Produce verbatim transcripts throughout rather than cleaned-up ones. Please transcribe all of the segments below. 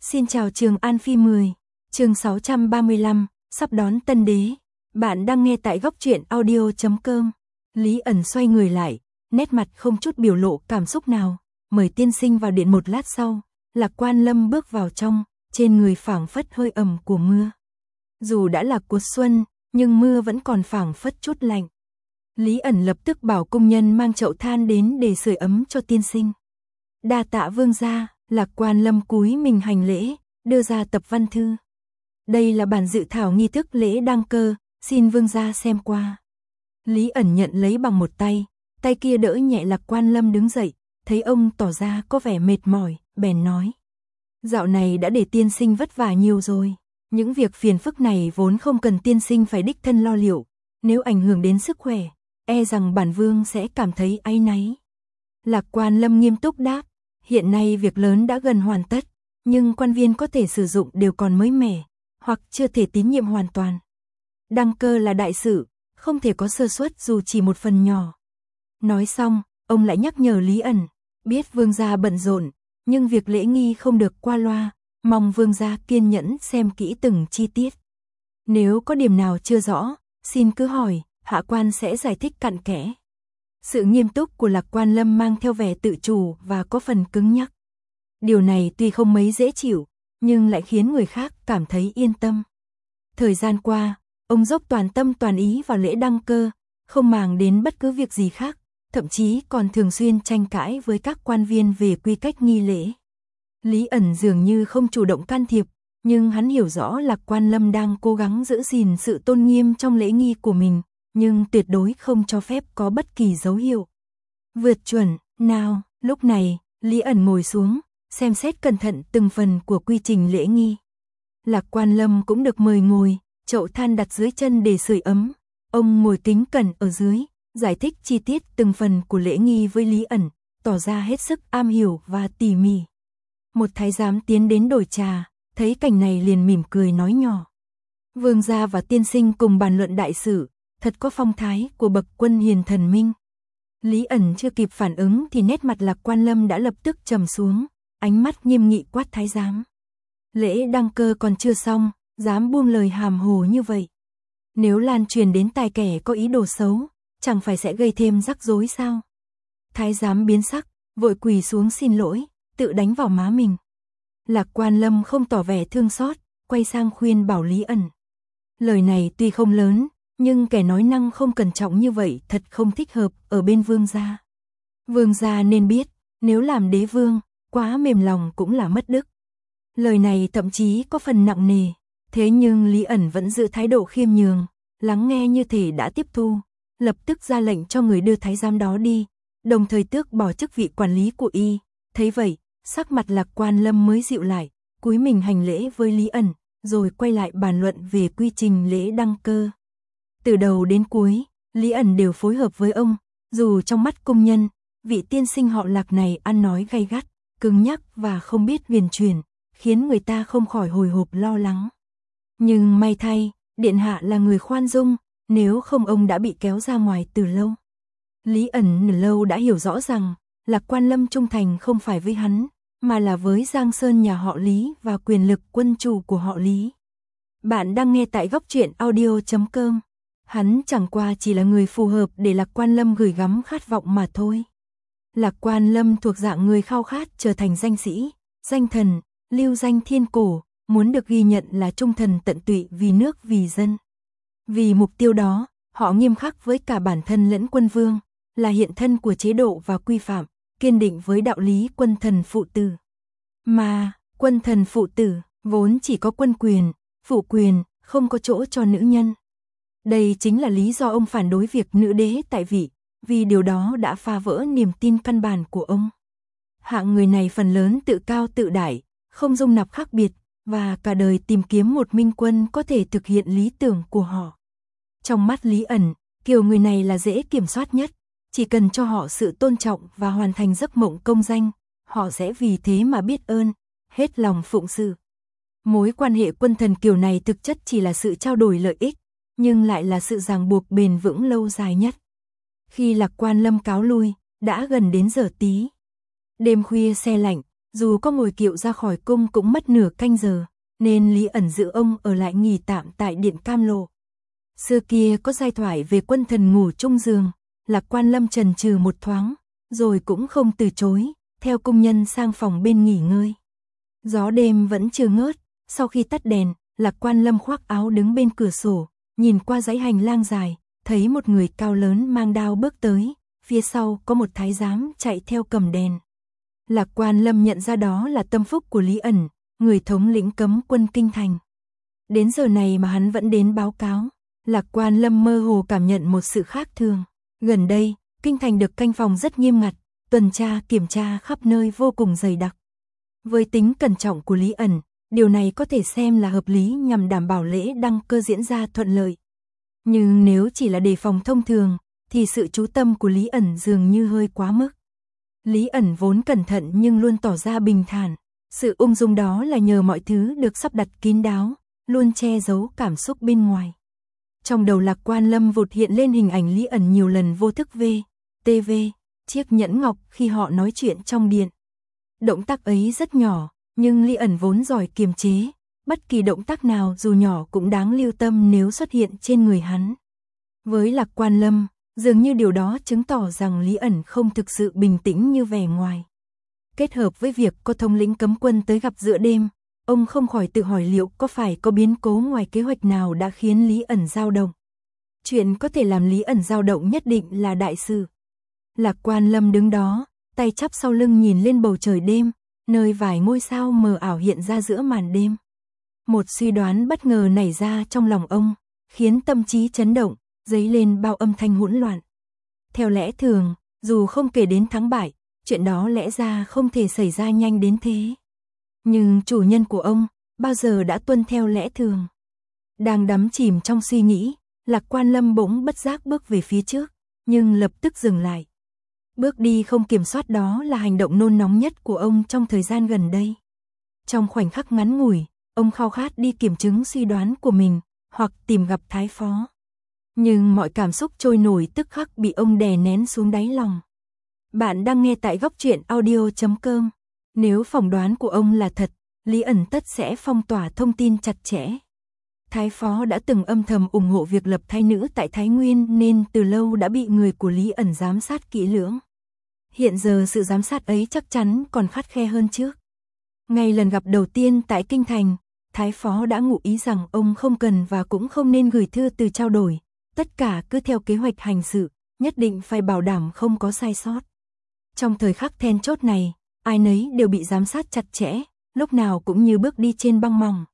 Xin chào Trường An Phi mười, chương sáu trăm ba mươi lăm, sắp đón tân đế. Bạn đang nghe tại góc truyện audio chấm com. Lý ẩn xoay người lại, nét mặt không chút biểu lộ cảm xúc nào, mời tiên sinh vào điện. Một lát sau, Lạc Quan Lâm bước vào trong, trên người phảng phất hơi ẩm của mưa. Dù đã là cuối xuân, nhưng mưa vẫn còn phảng phất chút lạnh. Lý ẩn lập tức bảo công nhân mang chậu than đến để sưởi ấm cho tiên sinh. Đa tạ vương gia. Lạc Quan Lâm cúi mình hành lễ, đưa ra tập văn thư. Đây là bản dự thảo nghi thức lễ đăng cơ, xin vương gia xem qua. Lý ẩn nhận lấy bằng một tay, tay kia đỡ nhẹ Lạc Quan Lâm đứng dậy, thấy ông tỏ ra có vẻ mệt mỏi, bèn nói. Dạo này đã để tiên sinh vất vả nhiều rồi, những việc phiền phức này vốn không cần tiên sinh phải đích thân lo liệu, nếu ảnh hưởng đến sức khỏe, e rằng bản vương sẽ cảm thấy áy náy. Lạc Quan Lâm nghiêm túc đáp. Hiện nay việc lớn đã gần hoàn tất, nhưng quan viên có thể sử dụng đều còn mới mẻ, hoặc chưa thể tín nhiệm hoàn toàn. Đăng cơ là đại sự, không thể có sơ suất dù chỉ một phần nhỏ. Nói xong, ông lại nhắc nhở Lý ẩn, biết vương gia bận rộn, nhưng việc lễ nghi không được qua loa, mong vương gia kiên nhẫn xem kỹ từng chi tiết. Nếu có điểm nào chưa rõ, xin cứ hỏi, hạ quan sẽ giải thích cặn kẽ. Sự nghiêm túc của Lạc Quan Lâm mang theo vẻ tự chủ và có phần cứng nhắc. Điều này tuy không mấy dễ chịu, nhưng lại khiến người khác cảm thấy yên tâm. Thời gian qua, ông dốc toàn tâm toàn ý vào lễ đăng cơ, không màng đến bất cứ việc gì khác, thậm chí còn thường xuyên tranh cãi với các quan viên về quy cách nghi lễ. Lý ẩn dường như không chủ động can thiệp, nhưng hắn hiểu rõ Lạc Quan Lâm đang cố gắng giữ gìn sự tôn nghiêm trong lễ nghi của mình, nhưng tuyệt đối không cho phép có bất kỳ dấu hiệu vượt chuẩn nào. Lúc này, Lý ẩn ngồi xuống, xem xét cẩn thận từng phần của quy trình lễ nghi. Lạc Quan Lâm cũng được mời ngồi, chậu than đặt dưới chân để sưởi ấm. Ông ngồi kính cẩn ở dưới, giải thích chi tiết từng phần của lễ nghi với Lý ẩn, tỏ ra hết sức am hiểu và tỉ mỉ. Một thái giám tiến đến đổi trà, thấy cảnh này liền mỉm cười nói nhỏ. Vương gia và tiên sinh cùng bàn luận đại sự, thật có phong thái của bậc quân hiền thần minh. Lý ẩn chưa kịp phản ứng thì nét mặt Lạc Quan Lâm đã lập tức trầm xuống, ánh mắt nghiêm nghị quát thái giám. Lễ đăng cơ còn chưa xong, dám buông lời hàm hồ như vậy. Nếu lan truyền đến tai kẻ có ý đồ xấu, chẳng phải sẽ gây thêm rắc rối sao? Thái giám biến sắc, vội quỳ xuống xin lỗi, tự đánh vào má mình. Lạc Quan Lâm không tỏ vẻ thương xót, quay sang khuyên bảo Lý ẩn. Lời này tuy không lớn, nhưng kẻ nói năng không cẩn trọng như vậy thật không thích hợp ở bên vương gia. Vương gia nên biết, nếu làm đế vương, quá mềm lòng cũng là mất đức. Lời này thậm chí có phần nặng nề, thế nhưng Lý ẩn vẫn giữ thái độ khiêm nhường, lắng nghe như thể đã tiếp thu, lập tức ra lệnh cho người đưa thái giám đó đi, đồng thời tước bỏ chức vị quản lý của y. Thấy vậy, sắc mặt Lạc Quan Lâm mới dịu lại, cúi mình hành lễ với Lý ẩn, rồi quay lại bàn luận về quy trình lễ đăng cơ. Từ đầu đến cuối, Lý ẩn đều phối hợp với ông, dù trong mắt công nhân, vị tiên sinh họ Lạc này ăn nói gay gắt, cứng nhắc và không biết huyền chuyển, khiến người ta không khỏi hồi hộp lo lắng. Nhưng may thay, điện hạ là người khoan dung, nếu không ông đã bị kéo ra ngoài từ lâu. Lý ẩn từ lâu đã hiểu rõ rằng, Lạc Quan Lâm trung thành không phải với hắn, mà là với Giang Sơn nhà họ Lý và quyền lực quân chủ của họ Lý. Bạn đang nghe tại góc truyện audio chấm com. Hắn chẳng qua chỉ là người phù hợp để Lạc Quan Lâm gửi gắm khát vọng mà thôi. Lạc Quan Lâm thuộc dạng người khao khát trở thành danh sĩ, danh thần, lưu danh thiên cổ, muốn được ghi nhận là trung thần tận tụy vì nước vì dân. Vì mục tiêu đó, họ nghiêm khắc với cả bản thân lẫn quân vương, là hiện thân của chế độ và quy phạm, kiên định với đạo lý quân thần phụ tử. Mà, quân thần phụ tử, vốn chỉ có quân quyền, phụ quyền, không có chỗ cho nữ nhân. Đây chính là lý do ông phản đối việc nữ đế tại vị, vì điều đó đã phá vỡ niềm tin căn bản của ông. Hạng người này phần lớn tự cao tự đại, không dung nạp khác biệt, và cả đời tìm kiếm một minh quân có thể thực hiện lý tưởng của họ. Trong mắt Lý ẩn, kiểu người này là dễ kiểm soát nhất, chỉ cần cho họ sự tôn trọng và hoàn thành giấc mộng công danh, họ sẽ vì thế mà biết ơn, hết lòng phụng sự. Mối quan hệ quân thần kiểu này thực chất chỉ là sự trao đổi lợi ích, nhưng lại là sự ràng buộc bền vững lâu dài nhất. Khi Lạc Quan Lâm cáo lui, đã gần đến giờ tí. Đêm khuya se lạnh, Dù có ngồi kiệu ra khỏi cung cũng mất nửa canh giờ, nên Lý ẩn giữ ông ở lại nghỉ tạm tại điện Cam Lộ. Xưa kia có giai thoại về quân thần ngủ chung giường, Lạc Quan Lâm chần chừ một thoáng, rồi cũng không từ chối, theo cung nhân sang phòng bên nghỉ ngơi. Gió đêm vẫn chưa ngớt, sau khi tắt đèn, Lạc Quan Lâm khoác áo đứng bên cửa sổ, nhìn qua dãy hành lang dài, thấy một người cao lớn mang đao bước tới, phía sau có một thái giám chạy theo cầm đèn. Lạc Quan Lâm nhận ra đó là tâm phúc của Lý ẩn, người thống lĩnh cấm quân kinh thành. Đến giờ này mà hắn vẫn đến báo cáo. Lạc Quan Lâm mơ hồ cảm nhận một sự khác thường. Gần đây, kinh thành được canh phòng rất nghiêm ngặt, tuần tra kiểm tra khắp nơi vô cùng dày đặc. Với tính cẩn trọng của Lý ẩn, điều này có thể xem là hợp lý nhằm đảm bảo lễ đăng cơ diễn ra thuận lợi. Nhưng nếu chỉ là đề phòng thông thường, thì sự chú tâm của Lý ẩn dường như hơi quá mức. Lý ẩn vốn cẩn thận nhưng luôn tỏ ra bình thản. Sự ung dung đó là nhờ mọi thứ được sắp đặt kín đáo, luôn che giấu cảm xúc bên ngoài. Trong đầu Lạc Quan Lâm vụt hiện lên hình ảnh Lý ẩn nhiều lần vô thức về tê vê, chiếc nhẫn ngọc khi họ nói chuyện trong điện. Động tác ấy rất nhỏ, nhưng Lý ẩn vốn giỏi kiềm chế, bất kỳ động tác nào dù nhỏ cũng đáng lưu tâm nếu xuất hiện trên người hắn. Với Lạc Quan Lâm, dường như điều đó chứng tỏ rằng Lý ẩn không thực sự bình tĩnh như vẻ ngoài. Kết hợp với việc có thống lĩnh cấm quân tới gặp giữa đêm, ông không khỏi tự hỏi liệu có phải có biến cố ngoài kế hoạch nào đã khiến Lý ẩn dao động. Chuyện có thể làm Lý ẩn dao động nhất định là đại sự. Lạc Quan Lâm đứng đó, tay chắp sau lưng nhìn lên bầu trời đêm, nơi vài ngôi sao mờ ảo hiện ra giữa màn đêm. Một suy đoán bất ngờ nảy ra trong lòng ông, khiến tâm trí chấn động, dấy lên bao âm thanh hỗn loạn. Theo lẽ thường, dù không kể đến thắng bại, chuyện đó lẽ ra không thể xảy ra nhanh đến thế. Nhưng chủ nhân của ông, bao giờ đã tuân theo lẽ thường. Đang đắm chìm trong suy nghĩ, Lạc Quan Lâm bỗng bất giác bước về phía trước, nhưng lập tức dừng lại. Bước đi không kiểm soát đó là hành động nôn nóng nhất của ông trong thời gian gần đây. Trong khoảnh khắc ngắn ngủi, ông khao khát đi kiểm chứng suy đoán của mình, hoặc tìm gặp Thái Phó. Nhưng mọi cảm xúc trôi nổi tức khắc bị ông đè nén xuống đáy lòng. Bạn đang nghe tại góc truyện audio chấm com. Nếu phỏng đoán của ông là thật, Lý ẩn tất sẽ phong tỏa thông tin chặt chẽ. Thái Phó đã từng âm thầm ủng hộ việc lập thái nữ tại Thái Nguyên nên từ lâu đã bị người của Lý ẩn giám sát kỹ lưỡng. Hiện giờ sự giám sát ấy chắc chắn còn khắt khe hơn trước. Ngay lần gặp đầu tiên tại Kinh Thành, Thái Phó đã ngụ ý rằng ông không cần và cũng không nên gửi thư từ trao đổi. Tất cả cứ theo kế hoạch hành sự, nhất định phải bảo đảm không có sai sót. Trong thời khắc then chốt này, ai nấy đều bị giám sát chặt chẽ, lúc nào cũng như bước đi trên băng mỏng.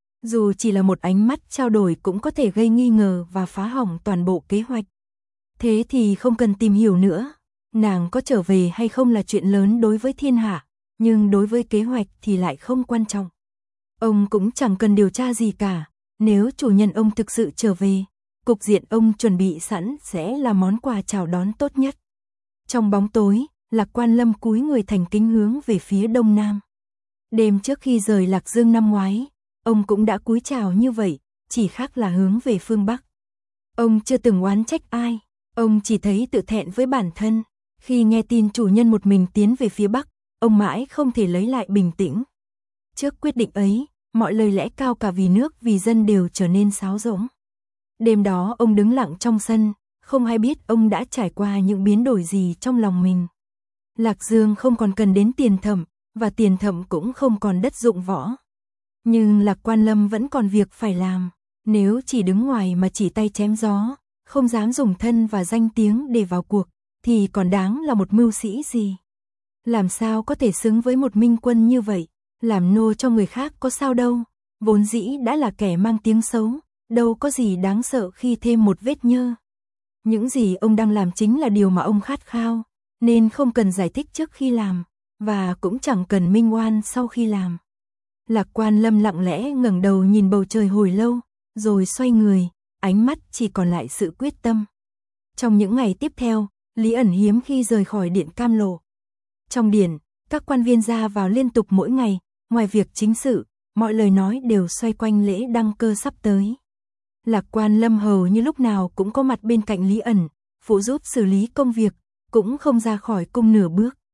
Dù chỉ là một ánh mắt trao đổi cũng có thể gây nghi ngờ và phá hỏng toàn bộ kế hoạch. Thế thì không cần tìm hiểu nữa, nàng có trở về hay không là chuyện lớn đối với thiên hạ, nhưng đối với kế hoạch thì lại không quan trọng. Ông cũng chẳng cần điều tra gì cả, nếu chủ nhân ông thực sự trở về, cục diện ông chuẩn bị sẵn sẽ là món quà chào đón tốt nhất. Trong bóng tối, Lạc Quan Lâm cúi người thành kính hướng về phía đông nam. Đêm trước khi rời Lạc Dương năm ngoái, ông cũng đã cúi chào như vậy, chỉ khác là hướng về phương Bắc. Ông chưa từng oán trách ai, ông chỉ thấy tự thẹn với bản thân. Khi nghe tin chủ nhân một mình tiến về phía Bắc, ông mãi không thể lấy lại bình tĩnh. Trước quyết định ấy, mọi lời lẽ cao cả vì nước vì dân đều trở nên sáo rỗng. Đêm đó ông đứng lặng trong sân, không ai biết ông đã trải qua những biến đổi gì trong lòng mình. Lạc Dương không còn cần đến tiền thẩm, và tiền thẩm cũng không còn đất dụng võ. Nhưng Lạc Quan Lâm vẫn còn việc phải làm, nếu chỉ đứng ngoài mà chỉ tay chém gió, không dám dùng thân và danh tiếng để vào cuộc, thì còn đáng là một mưu sĩ gì. Làm sao có thể xứng với một minh quân như vậy, làm nô cho người khác có sao đâu, vốn dĩ đã là kẻ mang tiếng xấu, đâu có gì đáng sợ khi thêm một vết nhơ. Những gì ông đang làm chính là điều mà ông khát khao, nên không cần giải thích trước khi làm, và cũng chẳng cần minh oan sau khi làm. Lạc Quan Lâm lặng lẽ ngẩng đầu nhìn bầu trời hồi lâu, rồi xoay người, ánh mắt chỉ còn lại sự quyết tâm. Trong những ngày tiếp theo, Lý ẩn hiếm khi rời khỏi điện Cam Lộ. Trong điện, các quan viên ra vào liên tục mỗi ngày, ngoài việc chính sự, mọi lời nói đều xoay quanh lễ đăng cơ sắp tới. Lạc Quan Lâm hầu như lúc nào cũng có mặt bên cạnh Lý ẩn, phụ giúp xử lý công việc, cũng không ra khỏi cung nửa bước.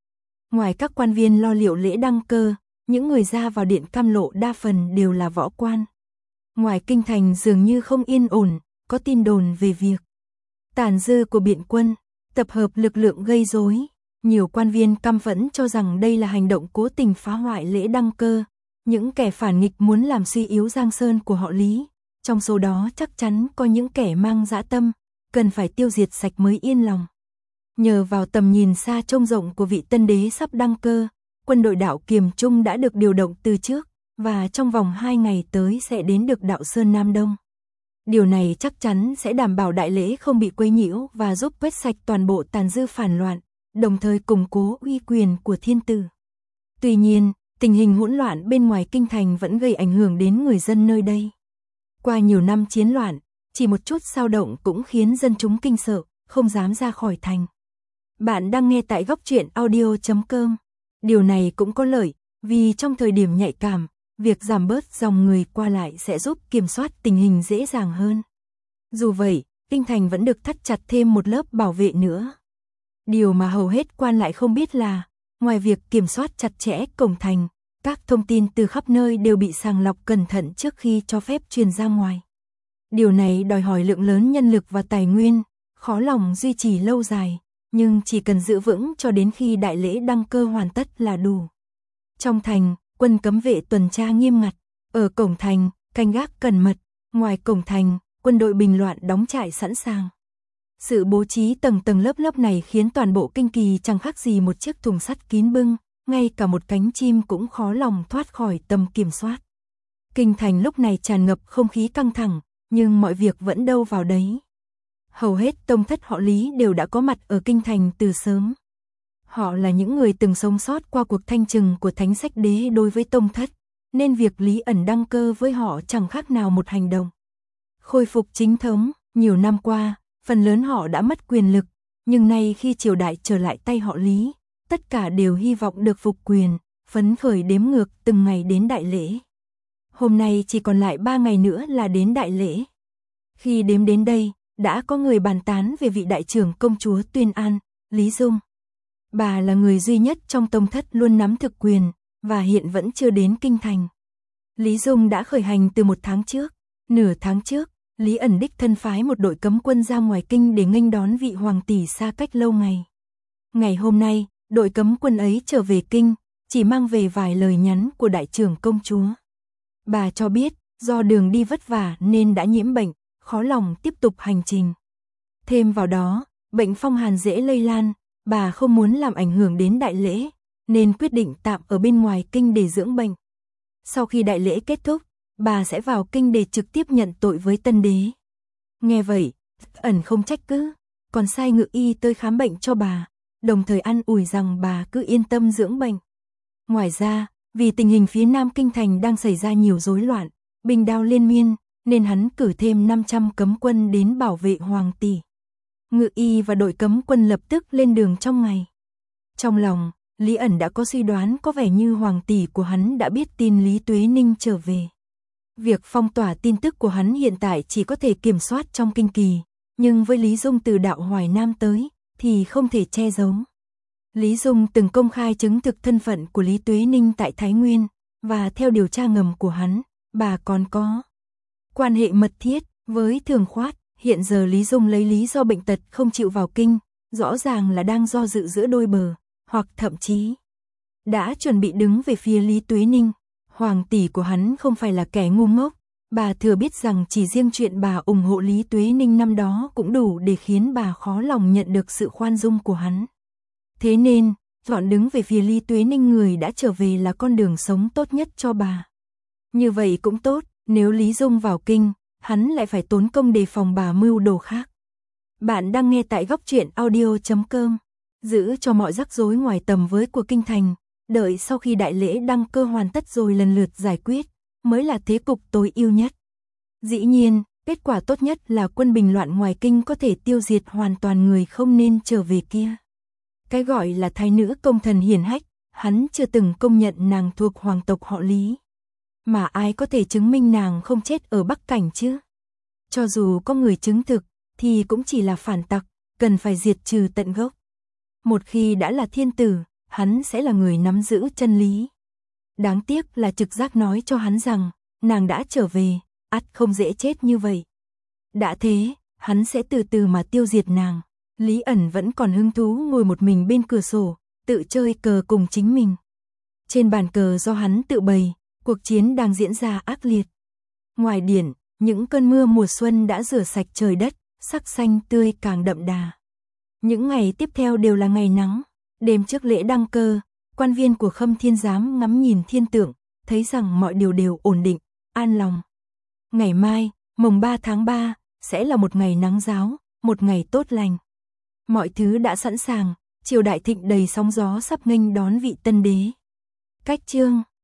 Ngoài các quan viên lo liệu lễ đăng cơ, những người ra vào điện Cam Lộ đa phần đều là võ quan. Ngoài kinh thành dường như không yên ổn, có tin đồn về việc tàn dư của biện quân, tập hợp lực lượng gây rối. Nhiều quan viên căm phẫn cho rằng đây là hành động cố tình phá hoại lễ đăng cơ, những kẻ phản nghịch muốn làm suy yếu Giang Sơn của họ Lý. Trong số đó chắc chắn có những kẻ mang dã tâm, cần phải tiêu diệt sạch mới yên lòng. Nhờ vào tầm nhìn xa trông rộng của vị tân đế sắp đăng cơ, quân đội Đạo Kiềm Trung đã được điều động từ trước, và trong vòng hai ngày tới sẽ đến được Đạo Sơn Nam Đông. Điều này chắc chắn sẽ đảm bảo đại lễ không bị quấy nhiễu và giúp quét sạch toàn bộ tàn dư phản loạn, đồng thời củng cố uy quyền của thiên tử. Tuy nhiên, tình hình hỗn loạn bên ngoài kinh thành vẫn gây ảnh hưởng đến người dân nơi đây. Qua nhiều năm chiến loạn, chỉ một chút xao động cũng khiến dân chúng kinh sợ, không dám ra khỏi thành. Bạn đang nghe tại góc truyện audio chấm com. Điều này cũng có lợi, vì trong thời điểm nhạy cảm, việc giảm bớt dòng người qua lại sẽ giúp kiểm soát tình hình dễ dàng hơn. Dù vậy, kinh thành vẫn được thắt chặt thêm một lớp bảo vệ nữa. Điều mà hầu hết quan lại không biết là, ngoài việc kiểm soát chặt chẽ cổng thành, các thông tin từ khắp nơi đều bị sàng lọc cẩn thận trước khi cho phép truyền ra ngoài. Điều này đòi hỏi lượng lớn nhân lực và tài nguyên, khó lòng duy trì lâu dài, nhưng chỉ cần giữ vững cho đến khi đại lễ đăng cơ hoàn tất là đủ. Trong thành, quân cấm vệ tuần tra nghiêm ngặt, ở cổng thành, canh gác cẩn mật, ngoài cổng thành, quân đội bình loạn đóng trại sẵn sàng. Sự bố trí tầng tầng lớp lớp này khiến toàn bộ kinh kỳ chẳng khác gì một chiếc thùng sắt kín bưng, ngay cả một cánh chim cũng khó lòng thoát khỏi tầm kiểm soát. Kinh thành lúc này tràn ngập không khí căng thẳng, nhưng mọi việc vẫn đâu vào đấy. Hầu hết tông thất họ Lý đều đã có mặt ở kinh thành từ sớm. Họ là những người từng sống sót qua cuộc thanh trừng của Thánh Sách Đế đối với tông thất, nên việc Lý ẩn đăng cơ với họ chẳng khác nào một hành động khôi phục chính thống. Nhiều năm qua, phần lớn họ đã mất quyền lực, nhưng nay khi triều đại trở lại tay họ Lý, tất cả đều hy vọng được phục quyền, phấn khởi đếm ngược từng ngày đến đại lễ. Hôm nay chỉ còn lại ba ngày nữa là đến đại lễ. Khi đếm đến đây, đã có người bàn tán về vị đại trưởng công chúa Tuyên An, Lý Dung. Bà là người duy nhất trong tông thất luôn nắm thực quyền, và hiện vẫn chưa đến kinh thành. Lý Dung đã khởi hành từ một tháng trước. Nửa tháng trước, Lý ẩn đích thân phái một đội cấm quân ra ngoài kinh để nghênh đón vị hoàng tỷ xa cách lâu ngày. Ngày hôm nay, đội cấm quân ấy trở về kinh, chỉ mang về vài lời nhắn của đại trưởng công chúa. Bà cho biết, do đường đi vất vả nên đã nhiễm bệnh, khó lòng tiếp tục hành trình. Thêm vào đó, bệnh phong hàn dễ lây lan, bà không muốn làm ảnh hưởng đến đại lễ, nên quyết định tạm ở bên ngoài kinh để dưỡng bệnh. Sau khi đại lễ kết thúc, bà sẽ vào kinh để trực tiếp nhận tội với tân đế. Nghe vậy, ẩn không trách cứ, còn sai ngự y tới khám bệnh cho bà, đồng thời an ủi rằng bà cứ yên tâm dưỡng bệnh. Ngoài ra, vì tình hình phía Nam kinh thành đang xảy ra nhiều rối loạn, binh đao liên miên, nên hắn cử thêm năm trăm cấm quân đến bảo vệ hoàng tỷ. Ngự y và đội cấm quân lập tức lên đường trong ngày. Trong lòng, Lý ẩn đã có suy đoán có vẻ như hoàng tỷ của hắn đã biết tin Lý Tuế Ninh trở về. Việc phong tỏa tin tức của hắn hiện tại chỉ có thể kiểm soát trong kinh kỳ, nhưng với Lý Dung từ đạo Hoài Nam tới, thì không thể che giấu. Lý Dung từng công khai chứng thực thân phận của Lý Tuế Ninh tại Thái Nguyên, và theo điều tra ngầm của hắn, bà còn có quan hệ mật thiết với Thường Khoát. Hiện giờ Lý Dung lấy lý do bệnh tật không chịu vào kinh, rõ ràng là đang do dự giữa đôi bờ, hoặc thậm chí đã chuẩn bị đứng về phía Lý Tuế Ninh. Hoàng tỷ của hắn không phải là kẻ ngu ngốc, bà thừa biết rằng chỉ riêng chuyện bà ủng hộ Lý Tuế Ninh năm đó cũng đủ để khiến bà khó lòng nhận được sự khoan dung của hắn. Thế nên, chọn đứng về phía Lý Tuế Ninh người đã trở về là con đường sống tốt nhất cho bà. Như vậy cũng tốt, nếu Lý Dung vào kinh, hắn lại phải tốn công đề phòng bà mưu đồ khác. Bạn đang nghe tại góc truyện audio chấm com. Giữ cho mọi rắc rối ngoài tầm với của kinh thành, đợi sau khi đại lễ đăng cơ hoàn tất rồi lần lượt giải quyết, mới là thế cục tối ưu nhất. Dĩ nhiên, kết quả tốt nhất là quân bình loạn ngoài kinh có thể tiêu diệt hoàn toàn người không nên trở về kia. Cái gọi là thái nữ công thần hiển hách, hắn chưa từng công nhận nàng thuộc hoàng tộc họ Lý. Mà ai có thể chứng minh nàng không chết ở Bắc Cảnh chứ? Cho dù có người chứng thực, thì cũng chỉ là phản tặc, cần phải diệt trừ tận gốc. Một khi đã là thiên tử, hắn sẽ là người nắm giữ chân lý. Đáng tiếc là trực giác nói cho hắn rằng, nàng đã trở về, ắt không dễ chết như vậy. Đã thế, hắn sẽ từ từ mà tiêu diệt nàng. Lý ẩn vẫn còn hứng thú ngồi một mình bên cửa sổ, tự chơi cờ cùng chính mình. Trên bàn cờ do hắn tự bày, cuộc chiến đang diễn ra ác liệt. Ngoài điện, những cơn mưa mùa xuân đã rửa sạch trời đất, sắc xanh tươi càng đậm đà. Những ngày tiếp theo đều là ngày nắng. Đêm trước lễ đăng cơ, quan viên của Khâm Thiên Giám ngắm nhìn thiên tượng, thấy rằng mọi điều đều ổn định, an lòng. Ngày mai, mồng ba tháng ba, sẽ là một ngày nắng ráo, một ngày tốt lành. Mọi thứ đã sẵn sàng, triều đại thịnh đầy sóng gió sắp nghênh đón vị tân đế. Cách chương